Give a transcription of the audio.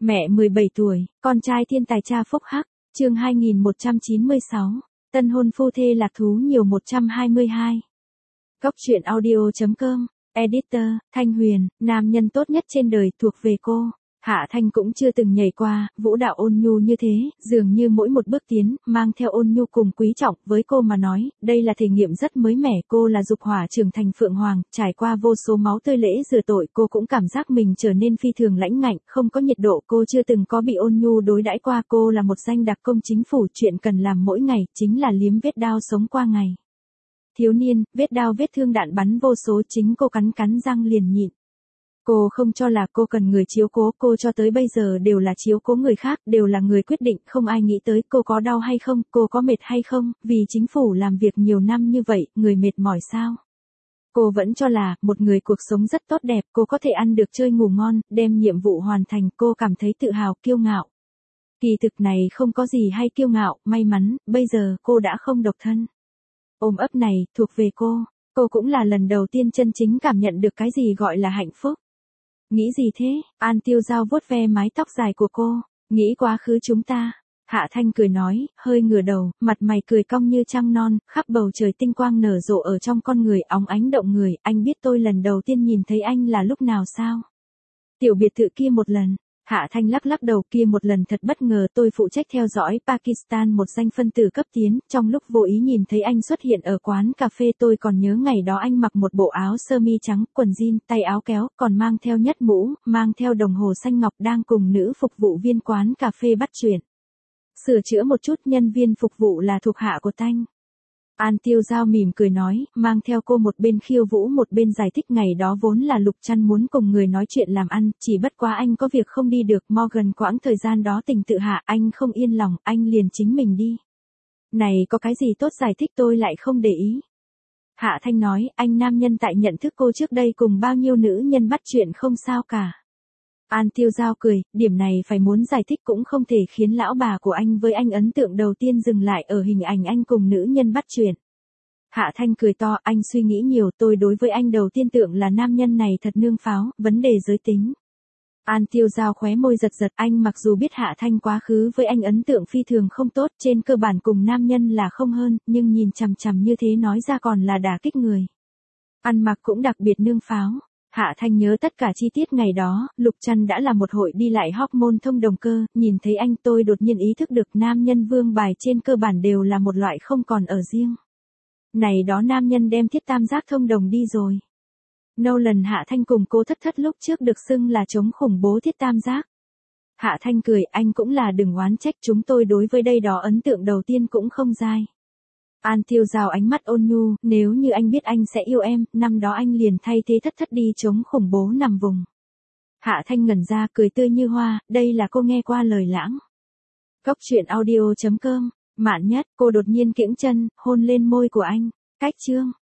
Mẹ 17 tuổi, con trai thiên tài cha phúc hắc, chương 2196, tân hôn phu thê lạc thú nhiều 122. Góc truyện audio.com, editor, Thanh Huyền, nam nhân tốt nhất trên đời thuộc về cô. Hạ Thanh cũng chưa từng nhảy qua, vũ đạo ôn nhu như thế, dường như mỗi một bước tiến, mang theo ôn nhu cùng quý trọng, với cô mà nói, đây là thể nghiệm rất mới mẻ, cô là dục hỏa trưởng thành phượng hoàng, trải qua vô số máu tươi lễ rửa tội, cô cũng cảm giác mình trở nên phi thường lãnh ngạnh, không có nhiệt độ, cô chưa từng có bị ôn nhu đối đãi qua, cô là một danh đặc công chính phủ, chuyện cần làm mỗi ngày, chính là liếm vết đao sống qua ngày. Thiếu niên, vết đao vết thương đạn bắn vô số, chính cô cắn răng liền nhịn. Cô không cho là cô cần người chiếu cố, cô cho tới bây giờ đều là chiếu cố người khác, đều là người quyết định, không ai nghĩ tới cô có đau hay không, cô có mệt hay không, vì chính phủ làm việc nhiều năm như vậy, người mệt mỏi sao? Cô vẫn cho là, một người cuộc sống rất tốt đẹp, cô có thể ăn được chơi ngủ ngon, đem nhiệm vụ hoàn thành, cô cảm thấy tự hào, kiêu ngạo. Kỳ thực này không có gì hay kiêu ngạo, may mắn, bây giờ cô đã không độc thân. Ôm ấp này, thuộc về cô cũng là lần đầu tiên chân chính cảm nhận được cái gì gọi là hạnh phúc. Nghĩ gì thế? An Tiêu Giao vuốt ve mái tóc dài của cô. Nghĩ quá khứ chúng ta. Hạ Thanh cười nói, hơi ngửa đầu, mặt mày cười cong như trăng non, khắp bầu trời tinh quang nở rộ ở trong con người, óng ánh động người. Anh biết tôi lần đầu tiên nhìn thấy anh là lúc nào sao? Tiểu biệt thự kia một lần. Hạ Thanh lắc đầu, kia một lần thật bất ngờ, tôi phụ trách theo dõi Pakistan một danh phân tử cấp tiến, trong lúc vô ý nhìn thấy anh xuất hiện ở quán cà phê, tôi còn nhớ ngày đó anh mặc một bộ áo sơ mi trắng, quần jean, tay áo kéo, còn mang theo nhất mũ, mang theo đồng hồ xanh ngọc, đang cùng nữ phục vụ viên quán cà phê bắt chuyện. Sửa chữa một chút, nhân viên phục vụ là thuộc hạ của Thanh. An Tiêu Giao mỉm cười nói, mang theo cô một bên khiêu vũ một bên giải thích, ngày đó vốn là Lục Trăn muốn cùng người nói chuyện làm ăn, chỉ bất quá anh có việc không đi được, Morgan quãng thời gian đó tình tự hạ, anh không yên lòng, anh liền chính mình đi. Này có cái gì tốt giải thích, tôi lại không để ý. Hạ Thanh nói, anh nam nhân tại nhận thức cô trước đây cùng bao nhiêu nữ nhân bắt chuyện không sao cả. An Tiêu Giao cười, điểm này phải muốn giải thích cũng không thể khiến lão bà của anh với anh ấn tượng đầu tiên dừng lại ở hình ảnh anh cùng nữ nhân bắt chuyện. Hạ Thanh cười to, anh suy nghĩ nhiều, tôi đối với anh đầu tiên tượng là nam nhân này thật nương pháo, vấn đề giới tính. An Tiêu Giao khóe môi giật, anh mặc dù biết Hạ Thanh quá khứ với anh ấn tượng phi thường không tốt, trên cơ bản cùng nam nhân là không hơn, nhưng nhìn chằm chằm như thế nói ra còn là đả kích người. Ăn mặc cũng đặc biệt nương pháo. Hạ Thanh nhớ tất cả chi tiết ngày đó, Lục Trăn đã là một hội đi lại hormone thông đồng cơ, nhìn thấy anh tôi đột nhiên ý thức được nam nhân vương bài trên cơ bản đều là một loại không còn ở riêng. Này đó nam nhân đem thiết tam giác thông đồng đi rồi. Nolan Hạ Thanh cùng cô thất lúc trước được xưng là chống khủng bố thiết tam giác. Hạ Thanh cười, anh cũng là đừng oán trách, chúng tôi đối với đây đó ấn tượng đầu tiên cũng không dai. An Tiêu Giao ánh mắt ôn nhu, nếu như anh biết anh sẽ yêu em, năm đó anh liền thay thế thất đi chống khủng bố nằm vùng. Hạ Thanh ngẩn ra, cười tươi như hoa, đây là cô nghe qua lời lãng. Góc truyện audio.com, Mạn Nhất, cô đột nhiên kiễng chân, hôn lên môi của anh. Cách chương.